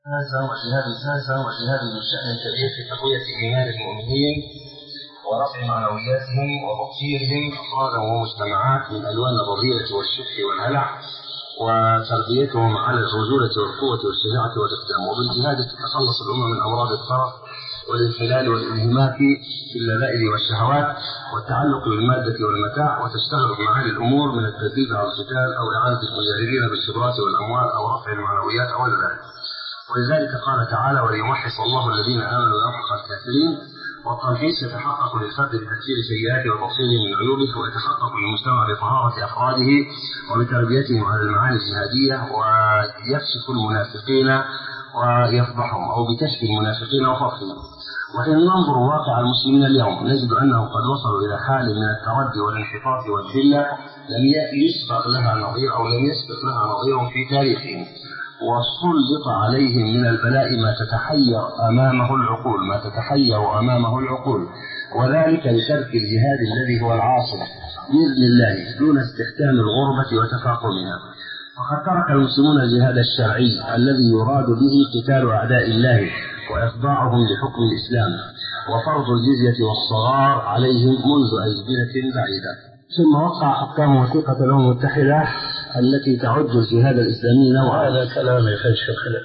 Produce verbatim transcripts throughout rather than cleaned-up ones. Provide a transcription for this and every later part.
ساسا وجهاد ساسا وجهاد من شأن كبير في تقوية إيمان المؤمنين ورفع معنوياتهم وتطهيرهم أفرادا ومجتمعات من ألوان الرذيلة والشح والهلع وتربيتهم على الرجولة والقوة والشجاعة والإقدام. وبالجهاد تتخلص الأمة من أمراض الطرف والانحلال والانهماك في اللذائذ والشهوات والتعلق بالمادة والمتاع، وتشتغل بمعالي الأمور من التدريب على القتال أو إعانة المجاهدين بالخبرات والأموال أو رفع المعنويات أو ذلك. ولذلك قال تعالى: وليمحص الله الذين آمنوا ويمحق الكافرين. والتمحيص يتحقق للفرد بتكفير سيئاته وتفصيله من عيوبه، ويتحقق للمجتمع بطهارة أفراده وبتربيتهم على المعاني الجهادية، ويكشف المنافقين ويفضحهم أو بكشف المنافقين وفضحهم. وإن ننظر واقع المسلمين اليوم نجد أنهم قد وصلوا إلى حال من التردي والانحطاط والذلة لم يسبق لها نظير أو لم يسبق لها نظير في تاريخهم، وسلط عليهم من البلاء ما تتحير أمامه العقول ما تتحير أمامه العقول وذلك لترك الجهاد الذي هو العاصم بإذن الله دون استحكام الغربة وتفاقمها. وقد ترك المسلمون الجهاد الشرعي الذي يراد به قتال أعداء الله وإخضاعهم لحكم الإسلام وفرض الجزية والصغار عليهم منذ أزمنة بعيدة. ثم وقع حكام وثيقة الأمم المتحدة التي تعد الجهاد الإسلامي نوعا. هذا كلام يخش خلق.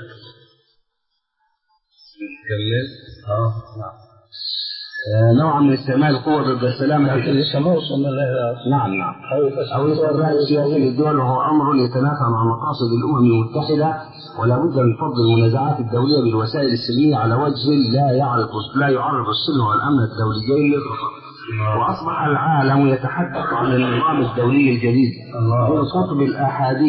نكمل. اه نعم. نوعا من استعمال القوة ضد السلام، لكن لسه ما وصلنا لها. نعم نعم. أو استغلال السياسي للدول، وهو أمر يتنافى مع مقاصد الأمم المتحدة، ولا بد من فض المنازعات الدولية بالوسائل السلمية على وجه لا يعرض لا يعرض السلم والأمن الدوليين للخطر. وأصبح العالم يتحدث عن النظام الدولي الجديد بالقطب الأحادي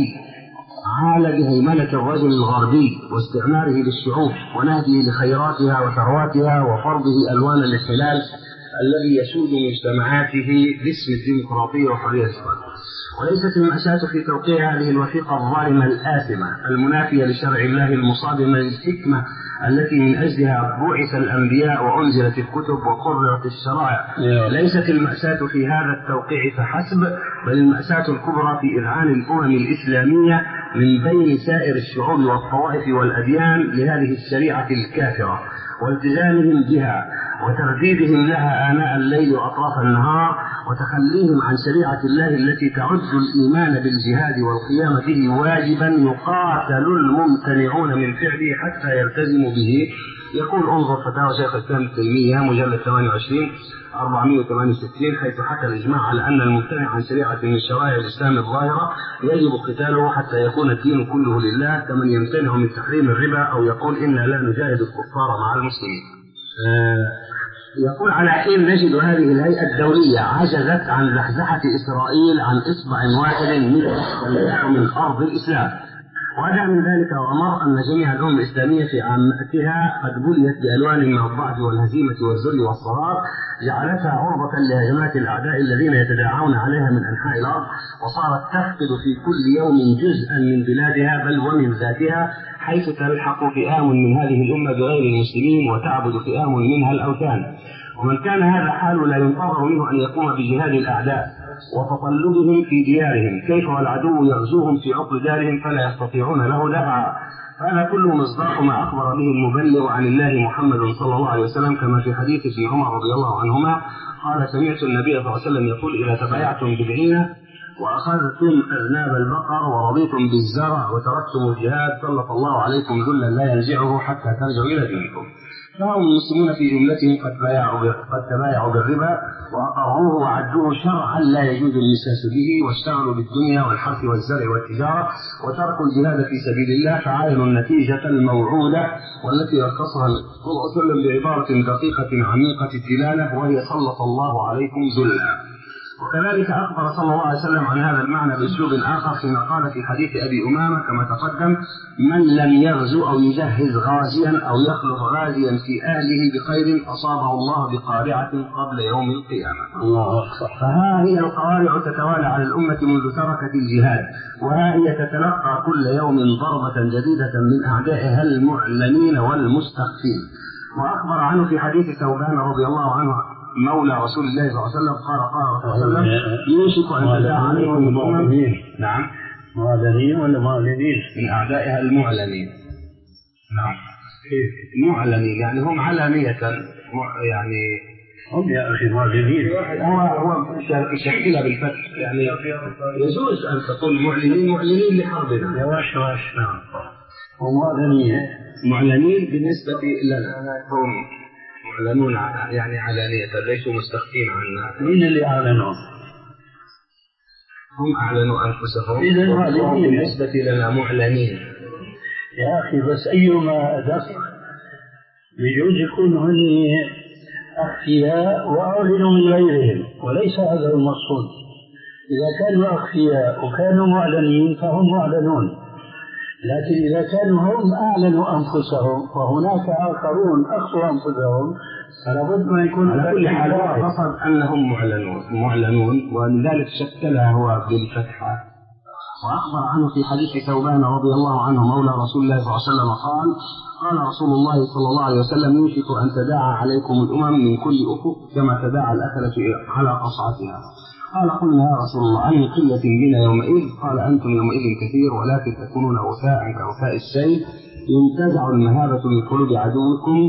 عال بهيمنة الرجل الغربي واستعماره للشعوب ونهبه لخيراتها وثرواتها وفرضه ألوان الاحتلال الذي يسود مجتمعاته باسم الديمقراطية وحرية الفرد. وليست المأساة في توقيع هذه الوثيقة الظالمة الآثمة المنافية لشرع الله المصادمة للحكمة التي من أجلها بعث الأنبياء وأنزلت الكتب وقررت الشرائع. ليست المأساة في هذا التوقيع فحسب، بل المأساة الكبرى في إذعان الأمم الإسلامية من بين سائر الشعوب والطوائف والأديان لهذه الشريعة الكافرة والتزامهم بها وترديدهم لها آناء الليل وأطراف النهار، وتخليهم عن شريعة الله التي تعد الإيمان بالجهاد والقيام به واجبا يقاتل الممتنعون من فعله حتى يلتزموا به. يقول انظر فتاوى شيخ الإسلام ابن تيمية مجلد ثمانية وعشرين أربعمائة وثمانية وستين، حيث حكى الإجماع على أن الممتنع عن شريعة من شرائع الإسلام الظاهرة يجب قتاله حتى يكون الدين كله لله، كمن يمتنع من تحريم الربا أو يقول إنا لا نجاهد الكفار مع المسلمين. آه يقول: على حين نجد هذه الهيئة الدولية عجزت عن زحزحة إسرائيل عن إصبع واحد من من أرض الإسلام. وهذا من ذلك وأمر أن جميع الأمم الإسلامية في عامتها قد بليت بألوان من الضعف والهزيمة والذل والصغار، جعلتها عرضة لهجمات الأعداء الذين يتداعون عليها من أنحاء الأرض، وصارت تفقد في كل يوم جزءا من بلادها بل ومن ذاتها، حيث تلحق فئام من هذه الأمة بغير المسلمين وتعبد فئام منها الأوثان. ومن كان هذا حاله لا ينتظر منه أن يقوم بجهاد الأعداء وتطلبهم في ديارهم، كيف والعدو يغزوهم في عقر دارهم فلا يستطيعون له دفعا. هذا كله مصداق ما أخبر به المبلغ عن الله محمد صلى الله عليه وسلم، كما في حديث ابن عمر رضي الله عنهما قال: سمعت النبي صلى الله عليه وسلم يقول: إذا تبايعتم بالعينة وأخذتم أذناب البقر ورضيتم بالزرع وتركتم الجهاد سلط الله عليكم ذلا لا ينزعه حتى ترجعوا إلى دينكم. فهم المسلمون في جملتهم قد بايعوا قد تبايعوا بالربا وأقروه وعدوه شرعا لا يجوز المساس به، واشتغلوا بالدنيا والحرث والزرع والتجارة وتركوا الجهاد في سبيل الله، فعاينوا النتيجة الموعودة والتي رخصها صلى الله عليه وسلم بعبارة دقيقة عميقة الدلالة، وهي: سلط الله عليكم ذلا. وكذلك أخبر صلى الله عليه وسلم عن هذا المعنى بأسلوب آخر فيما قال في حديث أبي أمامة كما تقدم: من لم يغزو أو يجهز غازيا أو يخلف غازيا في أهله بخير أصابه الله بقارعة قبل يوم القيامة. الله أكبر. فها هي القوارع تتوالى على الأمة منذ تركت الجهاد، وها هي تتلقى كل يوم ضربة جديدة من أعدائها المعلنين والمستخفين. وأخبر عنه في حديث ثوبان رضي الله عنه مولى رسول الله صلى الله عليه وسلم قال: قال رسول الله صلى الله عليه وسلم: يوشك أن تداعى عليكم الأمم. نعم، معلنين ولا معلنين؟ من أعدائها المعلنين. نعم. معلنين يعني هم علانية يعني هم يا أخي معلنين. هو هو يشكلها بالفتح يعني يجوز أن تقول معلنين معلنين لحربنا. يا واش واش. نعم. هم معلنين معلنين بالنسبة لنا هم معلنون يعني علانية ليسوا مستخفين عنا. مين اللي أعلنوا؟ هم أعلنوا أنفسهم. إذا بالنسبة لنا معلنين. يا أخي بس أيما أدق يجوز يكون هني أخفياء وأعلنوا من غيرهم وليس هذا المقصود. إذا كانوا أخفياء وكانوا معلنين فهم معلنون، لكن إذا كانوا هم أعلنوا أنفسهم وهناك آخرون أخفوا أنفسهم فلابد ما يكون على كل حال قصد أنهم معلنون معلنون ولذلك شكلها هو بالفتحة. وأخبر عنه في حديث ثوبان رضي الله عنه مولى رسول الله صلى الله عليه وسلم قال قال رسول الله صلى الله عليه وسلم يوشك أن تداعى عليكم الأمم من كل أفق كما تداعى الأكلة على قصعتها. قال قلنا يا رسول الله أي قلة بنا يومئذ؟ قال أنتم يومئذ كثير ولكن تكونون غثاء كغثاء السيل ينتزع المهابة من قلوب عدوكم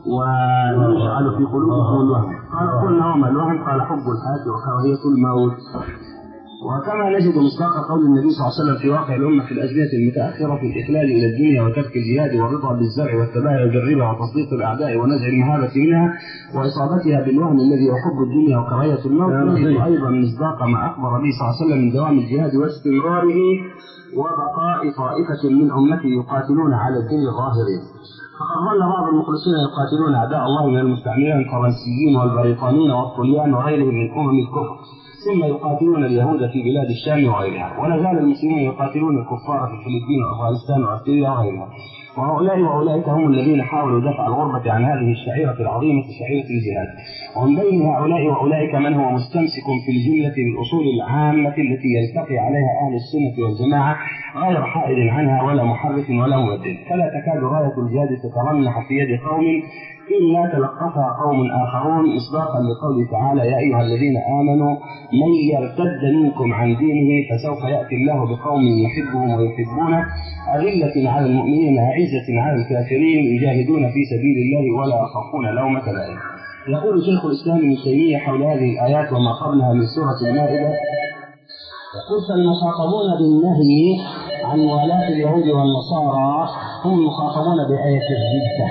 ويجعل في قلوبكم الوهم. قال قلنا وما الوهم؟ قال حب الحياة وكراهية الموت. وكما نجد مصداق قول النبي صلى الله عليه وسلم في واقع الأمة في الأزمنة المتأخرة في الإخلال إلى الدنيا وترك الجهاد والرضا بالزرع والتباهي بالربا وتصديق الأعداء ونزع المهابة منها وإصابتها بالوهم الذي يحب الدنيا وكراهية الموت. نجد أيضا مصداق ما أخبر به صلى الله عليه وسلم من دوام الجهاد واستمراره وبقاء طائفة من أمته يقاتلون على الدين ظاهرين. فقد ظل بعض المخلصين يقاتلون أعداء الله من المستعمرين الفرنسيين والبريطانيين والطليان وغيرهم من أمم الكفر، ثم يقاتلون اليهود في بلاد الشام وغيرها، ولا زال المسلمون يقاتلون الكفار في الفلبين وأفغانستان وأستراليا وغيرها. وهؤلاء وأولئك هم الذين حاولوا دفع الغربة عن هذه الشعيرة العظيمة شعيرة الجهاد. ومن بين هؤلاء وأولئك من هو مستمسك في الجملة بالأصول العامة التي يلتقي عليها أهل السنة والجماعة غير حائد عنها ولا محرف ولا مبدل، فلا تكاد راية الجهاد تترنح في يد قوم إلا تلقفها قوم آخرون مصداقا لقوله تعالى يا أيها الذين آمنوا من يرتد منكم عن دينه فسوف يأتي الله بقوم يحبهم ويحبونه أذلة على المؤمنين أعزة على الكافرين يجاهدون في سبيل الله ولا يخافون لومة لائم. يقول شيخ الإسلام ابن تيمية حول هذه الآيات وما قبلها من سورة المائدة يقول فالمخاطبون بالنهي عن ولاة اليهود والنصارى هم المخاطبون بآية الردة.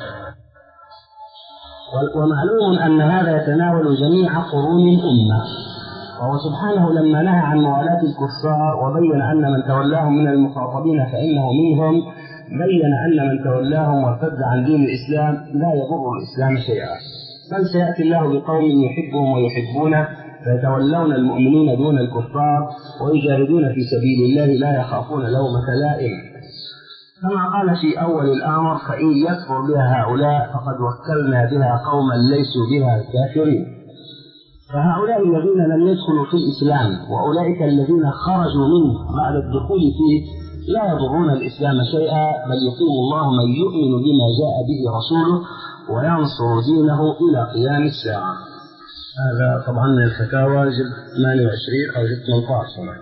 ومعلوم أن هذا يتناول جميع قرون الأمة، وهو سبحانه لما نهى عن موالاة الكفار وبين أن من تولاهم من المخاطبين فإنه منهم بين أن من تولاهم وارتد عن دين الإسلام لا يضر الإسلام شيئا، بل سيأتي الله بقوم يحبهم ويحبونه فيتولون المؤمنين دون الكفار ويجاهدون في سبيل الله لا يخافون لومة لائم. كما قال في أول الأمر فإن يكفر بها هؤلاء فقد وكلنا بها قوما ليسوا بها كافرين. فهؤلاء الذين لم يدخلوا في الإسلام وأولئك الذين خرجوا منه بعد الدخول فيه لا يضرون الإسلام شيئا، بل يقيم الله من يؤمن بما جاء به رسوله وينصر دينه إلى قيام الساعة. هذا طبعا من الفتاوى جلد ثمانية وعشرين أو جلد ثمانية عشر.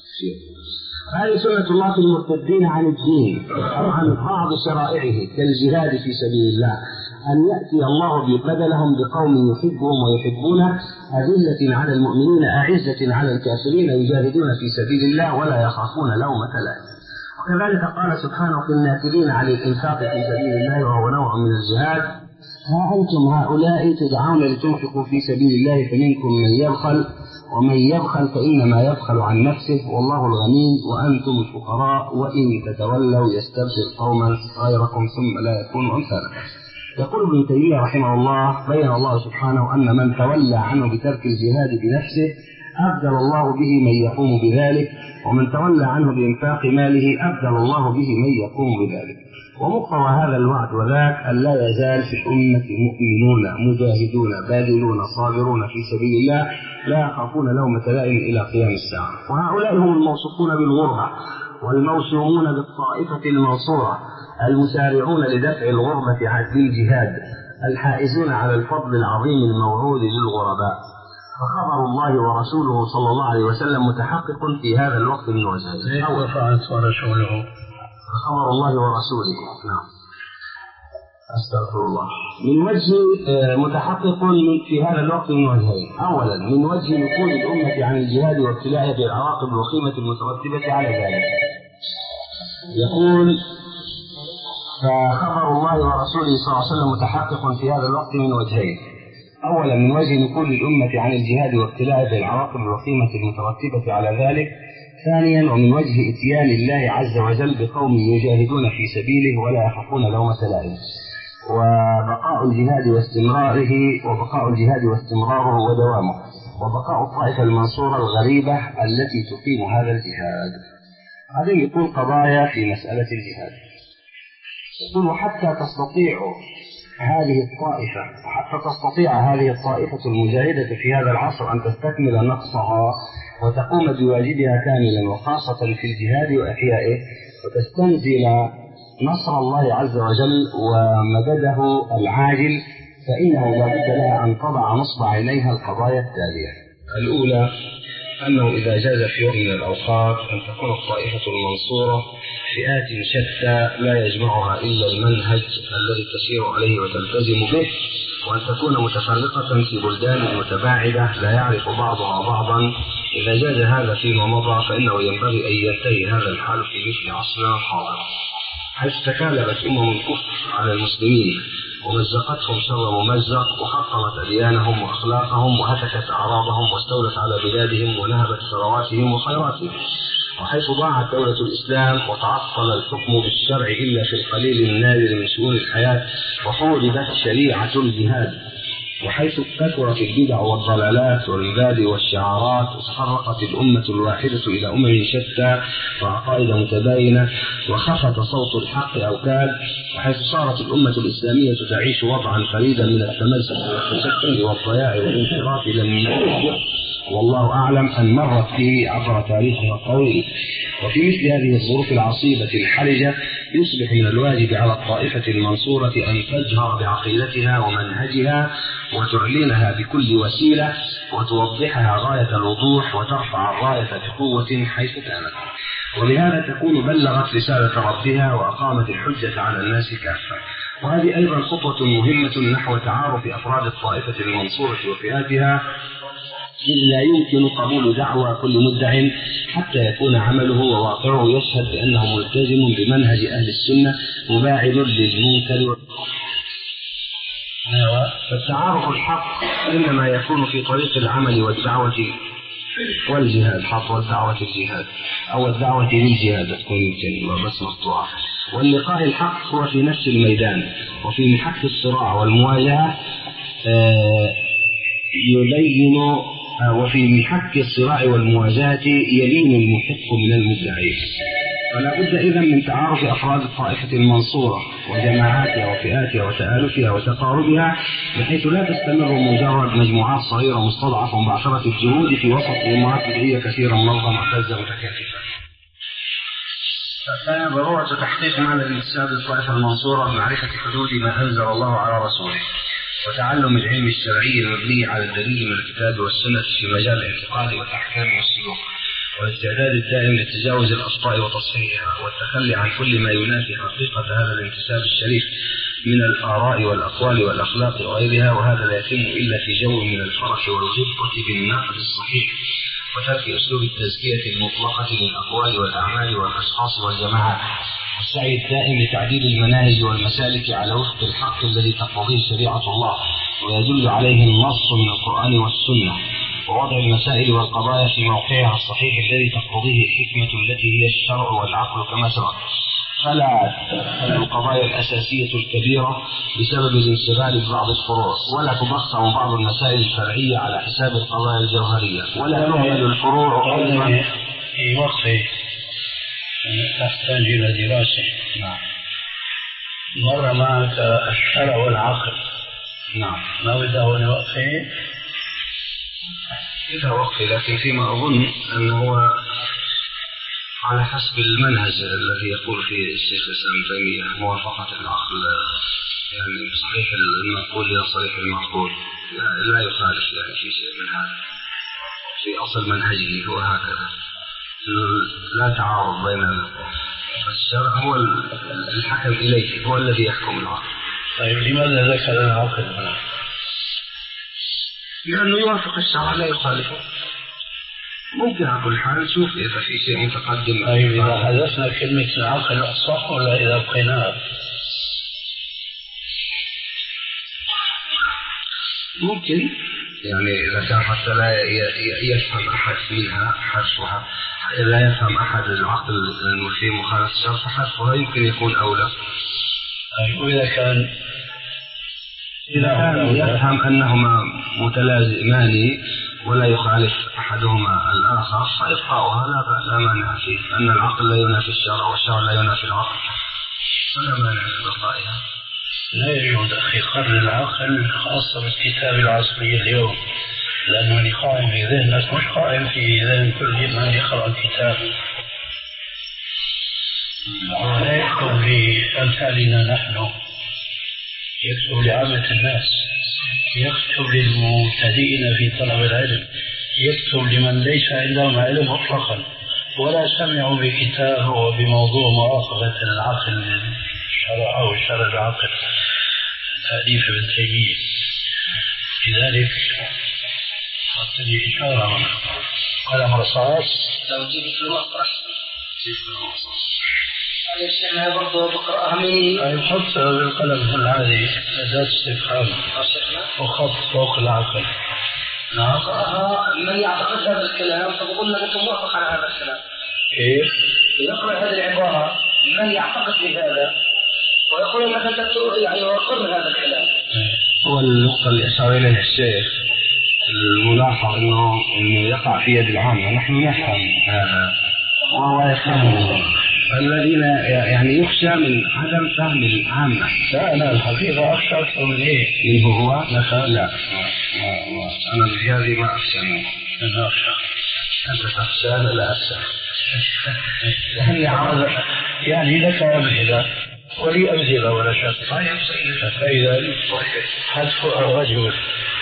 هذه سنة الله في المرتدين عن الدين عن بعض شرائعه كالجهاد في سبيل الله، أن يأتي الله بدلهم بقوم يحبهم ويحبونه أذلة على المؤمنين أعزة على الكافرين يجاهدون في سبيل الله ولا يخافون لومة لائم. وكذلك قال سبحانه في الناكرين عن الإنفاق في سبيل الله وهو نوع من الجهاد ها أنتم هؤلاء تدعون لتنفقوا في سبيل الله فمنكم من يبخل ومن يبخل فإنما يبخل عن نفسه والله الغني وأنتم الفقراء وإن تتولوا يستبدل قوما غيركم ثم لا يكون أمثالكم. يقول ابن تيمية رحمه الله بين الله سبحانه أن من تولى عنه بترك الجهاد بنفسه أبدل الله به من يقوم بذلك، ومن تولى عنه بإنفاق ماله أبدل الله به من يقوم بذلك. ومقتضى هذا الوعد وذاك أن لا يزال في الأمة مؤمنون مجاهدون باذلون صابرون في سبيل الله لا يخافون لومة لائم إلى قيام الساعة. وهؤلاء هم الموصوفون بالغربة والموسومون بالطائفة المنصورة المسارعون لدفع الغربة بالجهاد الحائزون على الفضل العظيم الموعود للغرباء. فخبر الله ورسوله صلى الله عليه وسلم متحقق في هذا الوقت من وزاره. فعلت ورسوله خبر الله ورسوله. نعم. أستغفر الله. من وجه متحقق في هذا الوقت من وجهين. أولا من وجه نفوذ الأمة عن الجهاد وابتلاءها بالعواقب الوخيمة المترتبة على ذلك. يقول: فخبر الله ورسوله صلى الله عليه وسلم متحقق في هذا الوقت من وجهين. أولا من وجه نفوذ الأمة عن الجهاد وابتلاءها بالعواقب الوخيمة المترتبة على ذلك. ثانيا ومن وجه إتيان الله عز وجل بقوم يجاهدون في سبيله ولا يخافون لومة لائم، وبقاء الجهاد واستمراره وبقاء الجهاد واستمراره ودوامه، وبقاء الطائفة المنصورة الغريبة التي تقيم هذا الجهاد. هذه يقول قضايا في مسألة الجهاد. يقول: حتى تستطيع هذه الطائفة حتى تستطيع هذه الطائفة المجاهدة في هذا العصر أن تستكمل نقصها وتقوم بواجبها كاملا، وخاصة في الجهاد وإحيائه، وتستنزل نصر الله عز وجل ومدده العاجل، فإنه لا بد لها أن تضع نصب عينيها القضايا التالية. الأولى أنه إذا جاز في يوم من الأوقات أن تكون الطائفة المنصورة فئات شتى لا يجمعها إلا المنهج الذي تسير عليه وتلتزم به، وأن تكون متفرقة في بلدان متباعدة لا يعرف بعضها بعضا. إذا جاز هذا فيما مضى فإنه ينبغي أن ينتهي هذا الحال في مثل عصرنا الحاضر، حيث تكالبت أمم الكفر على المسلمين ومزقتهم شر ممزق، وحطمت أديانهم وأخلاقهم، وهتكت أعراضهم، واستولت على بلادهم، ونهبت ثرواتهم وخيراتهم. وحيث ضاعت دولة الإسلام وتعطل الحكم بالشرع إلا في القليل النادر من شؤون الحياة، وحوربت شريعة الجهاد، وحيث كثرت البدع والضلالات والمبادئ والشعارات، وتفرقت الأمة الواحدة إلى أمم شتى وعقائد متباينة، وخفت صوت الحق أوكاد، وحيث صارت الأمة الإسلامية تعيش وضعا فريدا من التمزق والتشتت والضياع والانحراف لم يكن والله أعلم أن مرت فيه عبر تاريخها الطويل. وفي مثل هذه الظروف العصيبة الحرجة يصبح من الواجب على الطائفة المنصورة أن تجهر بعقيدتها ومنهجها وتعلنها بكل وسيلة وتوضحها غاية الوضوح وترفع الراية بقوة حيث كانت، ولهذا تكون بلغت رسالة ربها وأقامت الحجة على الناس كافة. وهذه أيضا خطوة مهمة نحو تعارف أفراد الطائفة المنصورة وفئاتها، إذ لا يمكن قبول دعوى كل مدع حتى يكون عمله وواقعه يشهد بأنه ملتزم بمنهج أهل السنة مباعد للمنكر. فالتعارف الحق إنما يكون في طريق العمل والدعوة والجهاد، حط والدعوة الجهاد أو الدعوة للجهاد تكون الكلمة بس مقطوعة. واللقاء الحق هو في نفس الميدان، وفي محك الصراع والمواجهة يبين وفي محك الصراع والمواجهة يلين المحق من المدعي. فلا بد إذن من تعارف أفراد الطائفة المنصورة وجماعاتها وفئاتها وتآلفها وتقاربها، بحيث لا تستمر مجرد مجموعات صغيرة مستضعفة مبعثرة الجهود في وسط أمات بدعية كثيرة منظمة معتزة متكاتفة. فكان ضرورة تحقيق معنى الانتساب للطائفة المنصورة بمعرفة حدود ما أنزل الله على رسوله، وتعلم العلم الشرعي المبني على الدليل من الكتاب والسنة في مجال الاعتقاد والأحكام والسلوك، والاستعداد الدائم لتجاوز الأخطاء وتصحيحها، والتخلي عن كل ما ينافي حقيقة هذا الانتساب الشريف من الآراء والأقوال والأخلاق وغيرها، وهذا لا يتم إلا في جو من الفرح والغبطة بالنقد الصحيح، وترك أسلوب التزكية المطلقة للأقوال والأعمال والأشخاص والجماعات، والسعي الدائم لتعديل المناهج والمسالك على وفق الحق الذي تقتضيه شريعة الله ويدل عليه النص من القرآن والسنة، ووضع المسائل والقضايا في موقعها الصحيح الذي تقتضيه الحكمة التي هي الشرع والعقل كما سبق. فلا القضايا الأساسية الكبيرة بسبب الانشغال ببعض الفروع، ولا تضخم بعض المسائل الشرعية على حساب القضايا الجوهرية، ولا تهمل الفروع أيضا في وقت تحتاج إلى دراسة. نعم. مر معك الشرع والعقل. نعم. ما بده هون وقفه؟ إذا وقفه، لكن فيما أظن أنه على حسب المنهج الذي يقول فيه الشيخ الإسلام ابن تيمية موافقة العقل، يعني صحيح المنقول إلى صريح المعقول، لا, لا يخالف يعني في شيء من هذا في أصل منهجه هو هكذا، لا تعارض بين الشرع هو الحكم إليه، هو الذي يحكم العقل. طيب لماذا ذكر العقل هنا؟ لأنه يوافق الشرع لا يخالفه. ممكن على كل حال نشوف إذا في شيء متقدم. طيب إذا حذفنا كلمة العقل أصح ولا إذا بقيناها؟ ممكن يعني إذا كان حتى لا يفهم أحد منها حذفها، إذا يفهم أحد العقل أنه في مخالفة الشرع فحذفها يمكن يكون أولى. طيب وإذا كان إذا كان يفهم أنهما متلازمان ولا يخالف أحدهما الآخر فإبقاؤها لا مانع فيه، أن العقل لا ينافي الشرع والشرع لا ينافي العقل، فلا مانع في بقائها. لا يجوز أخي قرن العقل خاصة بالكتاب العصري اليوم، لأنه اللي قائم في ذهنك مش قائم في ذهن كل من يقرأ الكتاب. ولا يكتب لأمثالنا نحن، يكتب لعامة الناس، يكتب للمبتدئين في طلب العلم، يكتب لمن ليس عندهم علم مطلقا ولا سمعوا بكتاب وبموضوع مؤاخذة العقل الشرع أو شرع العقل تأليف ابن تيمية. لذلك قلت لي إشارة من قلم رصاص لو جبت له أقرأ جبت له رصاص معلش أنا برضه بقرأها من أي حط بالقلم هذه أداة استفهام وخط فوق العقل. نعم أقرأها من يعتقد هذا الكلام فبقول لك أنت موافق على هذا الكلام. كيف؟ يقرأ هذه العبارة من يعتقد بهذا ويقول لك أنت يعني وقر هذا الكلام. هو النقطة اللي أشار إليها الشيخ الملاحظ إنه إنه يقع في يد العامة، نحن نفهم هذا وهو يفهم. الذين يعني يخشى من عدم فهم العامة. لا أنا الحقيقة أخشى أكثر من إيه؟ منه هو؟ لا لا أنا بهذه ما أخشى منه. أنا أخشى. أنت تخشى أنا لا أخشى. يعني لك أمثلة ولي أمثلة ولا شك. فإذا حذف الرجل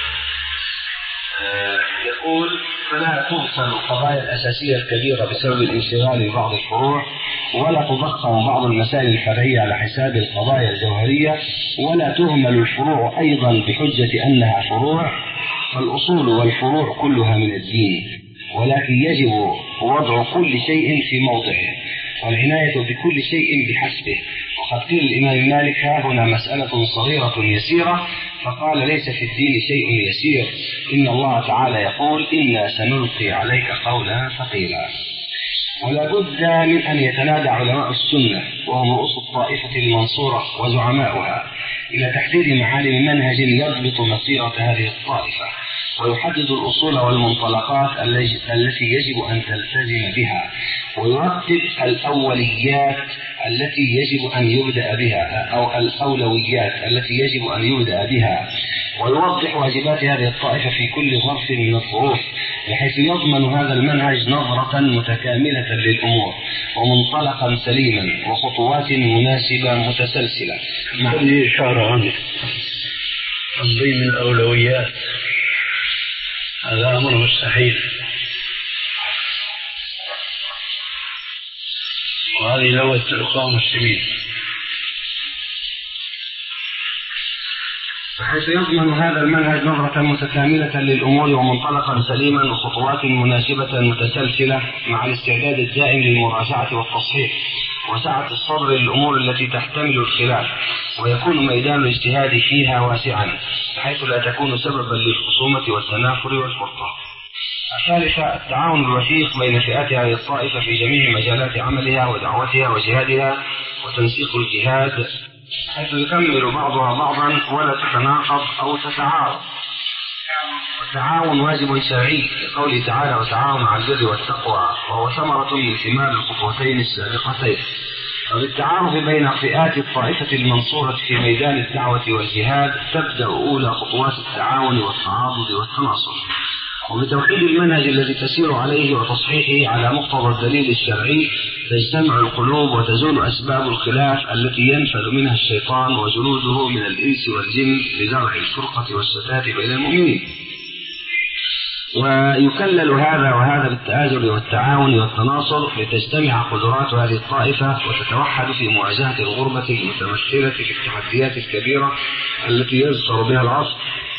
يقول فلا تغفل القضايا الأساسية الكبيرة بسبب الانشغال ببعض الفروع، ولا تضخم بعض المسائل الفرعية على حساب القضايا الجوهرية، ولا تهمل الفروع أيضا بحجة أنها فروع، فالأصول والفروع كلها من الدين، ولكن يجب وضع كل شيء في موضعه والعناية بكل شيء بحسبه. وقد قيل الإمام مالك هنا مسألة صغيرة يسيرة، فقال ليس في الدين شيء يسير، إن الله تعالى يقول إنا سنلقي عليك قولا ثقيلا. ولا بد من أن يتنادى علماء السنة وهم رؤوس الطائفة المنصورة وزعماؤها إلى تحديد معالم منهج يضبط مسيرة هذه الطائفة، ويحدد الأصول والمنطلقات التي يجب أن تلتزم بها، ويرتب الأوليات التي يجب أن يبدأ بها أو الأولويات التي يجب أن يبدأ بها، ويوضح واجبات هذه الطائفة في كل ظرف من الظروف، بحيث يضمن هذا المنهج نظرة متكاملة للأمور ومنطلقا سليما وخطوات مناسبة متسلسلة. هذه إشارة عنه تنظيم الأولويات، هذا أمر مستحيل، وهذه لغة الإخوان المسلمين، بحيث يضمن هذا المنهج نظرة متكاملة للأمور ومنطلقا سليما وخطوات مناسبة متسلسلة، مع الاستعداد الدائم للمراجعة والتصحيح وسعة الصدر للأمور التي تحتمل الخلاف، ويكون ميدان الاجتهاد فيها واسعا بحيث لا تكون سببا للخصومة والتنافر والفرقة. الثالثة التعاون الوثيق بين فئات هذه الطائفة في جميع مجالات عملها ودعوتها وجهادها، وتنسيق الجهاد حيث يكمل بعضها بعضا ولا تتناقض أو تتعارض. والتعاون واجب شرعي لقوله تعالى وتعاون على البر والتقوى، وهو ثمرة من ثمار الخطوتين السابقتين. وبالتعارف بين فئات الطائفة المنصورة في ميدان الدعوة والجهاد تبدأ أولى خطوات التعاون والتعاضد والتناصر، وبتوحيد المنهج الذي تسير عليه وتصحيحه على مقتضى الدليل الشرعي تجتمع القلوب وتزول أسباب الخلاف التي ينفذ منها الشيطان وجنوده من الإنس والجن لزرع الفرقة والشتات بين المؤمنين. ويكلل هذا وهذا بالتآزر والتعاون والتناصر لتجتمع قدرات هذه الطائفة وتتوحد في مواجهة الغربة المتمثلة في التحديات الكبيرة التي يزخر بها العصر،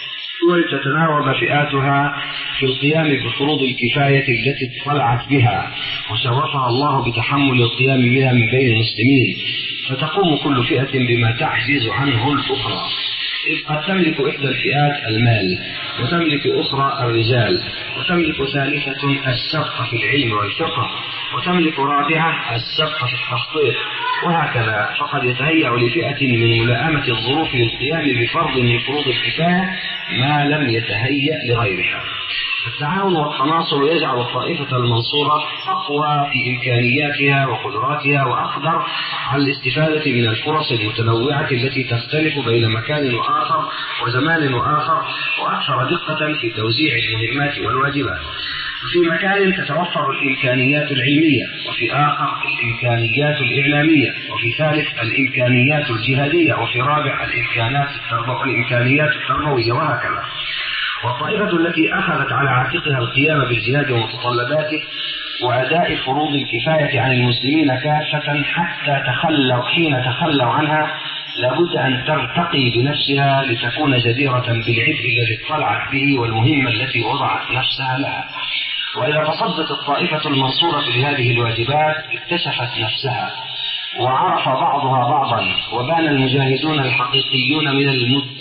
ولتتناوب فئاتها في القيام بفروض الكفاية التي اطلعت بها وشرفها الله بتحمل القيام بها من بين المسلمين، فتقوم كل فئة بما تعجز عنه الأخرى. قد تملك إحدى الفئات المال، وتملك أخرى الرجال، وتملك ثالثة السبق في العلم والفقه، وتملك رابعة السبق في التخطيط، وهكذا. فقد يتهيأ لفئة من ملائمة الظروف للقيام بفرض من فروض الكفاية ما لم يتهيأ لغيرها. التعاون والتناصر يجعل الطائفة المنصورة أقوى في إمكانياتها وقدراتها وأقدر على الاستفادة من الفرص المتنوعة التي تختلف بين مكان وآخر وزمان وآخر، وأكثر دقة في توزيع المهمات والواجبات. في مكان تتوفر الإمكانيات العلمية، وفي آخر الإمكانيات الإعلامية، وفي ثالث الإمكانيات الجهادية، وفي رابع الإمكانات الإمكانيات التربوية، وهكذا. والطائفة التي أخذت على عاتقها القيام بالجهاد ومتطلباته وأداء فروض الكفاية عن المسلمين كافة حتى تخلوا حين تخلوا عنها لابد أن ترتقي بنفسها لتكون جديرة بالعبء الذي اطلعت به والمهمة التي وضعت نفسها لها. وإذا تصدت الطائفة المنصورة لهذه الواجبات اكتشفت نفسها وعرف بعضها بعضا، وبان المجاهدون الحقيقيون من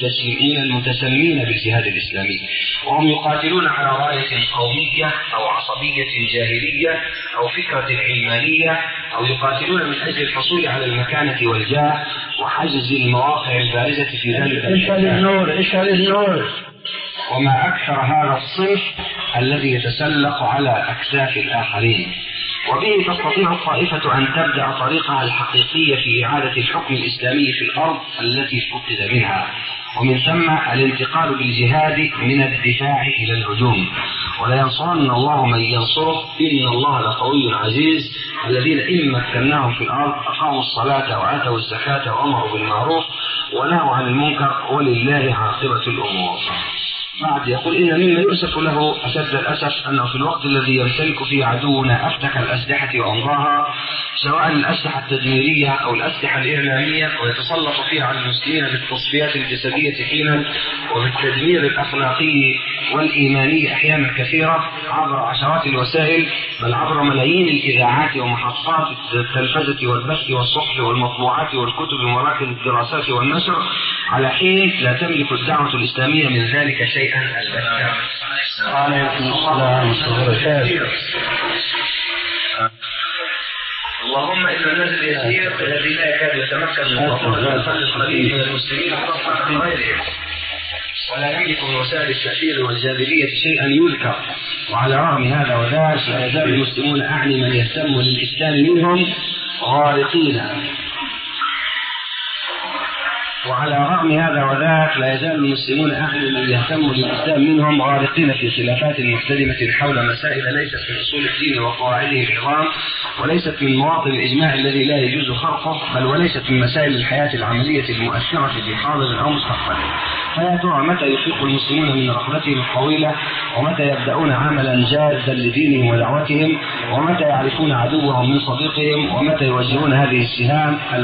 المتسمين بالجهاد الإسلامي، وهم يقاتلون على راية قومية أو عصبية جاهلية أو فكرة علمانية، أو يقاتلون من أجل الحصول على المكانة والجاه وحجز المواقع البارزة في ذلك. اشعل النور اشعل النور. وما أكثر هذا الصنف الذي يتسلق على أكتاف الآخرين. وبه تستطيع الطائفة أن تبدأ طريقها الحقيقية في إعادة الحكم الإسلامي في الأرض التي فقد منها، ومن ثم الانتقال بالجهاد من الدفاع إلى الهجوم. ولا ينصرن الله من ينصره إن الله لقوي عزيز. الذين إن مكناهم في الأرض أقاموا الصلاة وآتوا الزكاة وأمروا بالمعروف ونهوا عن المنكر ولله عاقبة الأمور. بعد يقول إن مما يؤسف له أشد الأسف أنه في الوقت الذي يمتلك فيه عدونا أفتك الأسلحة وأمضاها، سواء الأسلحة التدميرية أو الأسلحة الإعلامية، ويتسلط فيها على المسلمين بالتصفيات الجسدية حينا وبالتدمير الأخلاقي والإيماني أحيانا كثيرة عبر عشرات الوسائل، بل عبر ملايين الإذاعات ومحطات التلفزة والبث والصحف والمطبوعات والكتب ومراكز الدراسات والنشر، على حين لا تملك الدعوة الإسلامية من ذلك شيئا البتة. عليكم السلام ورحمة. اللهم إن الناس اليسير الذي لا يكاد يتمكن من الفرد القليل من المسلمين خاصة عن غيرهم، ولا يملك من وسائل التأثير والجاذبية شيئا يذكر. وعلى رغم هذا وذاك لا يزال المسلمون أعني من يهتم للإسلام منهم غارقين وعلى رغم هذا وذاك لا يزال المسلمون أهل من يهتم للإسلام منهم غارقين في خلافات محتدمة حول مسائل ليست من أصول الدين وقواعده العظام، وليست من مواطن الإجماع الذي لا يجوز خرقه، بل وليست من مسائل الحياة العملية المؤثرة في حاضر أو مستقبل. فيا ترى متى يفيق المسلمون من رحلتهم الطويلة، ومتى يبدأون عملا جادا لدينهم ودعوتهم، ومتى يعرفون عدوهم من صديقهم، ومتى يوجهون هذه السهام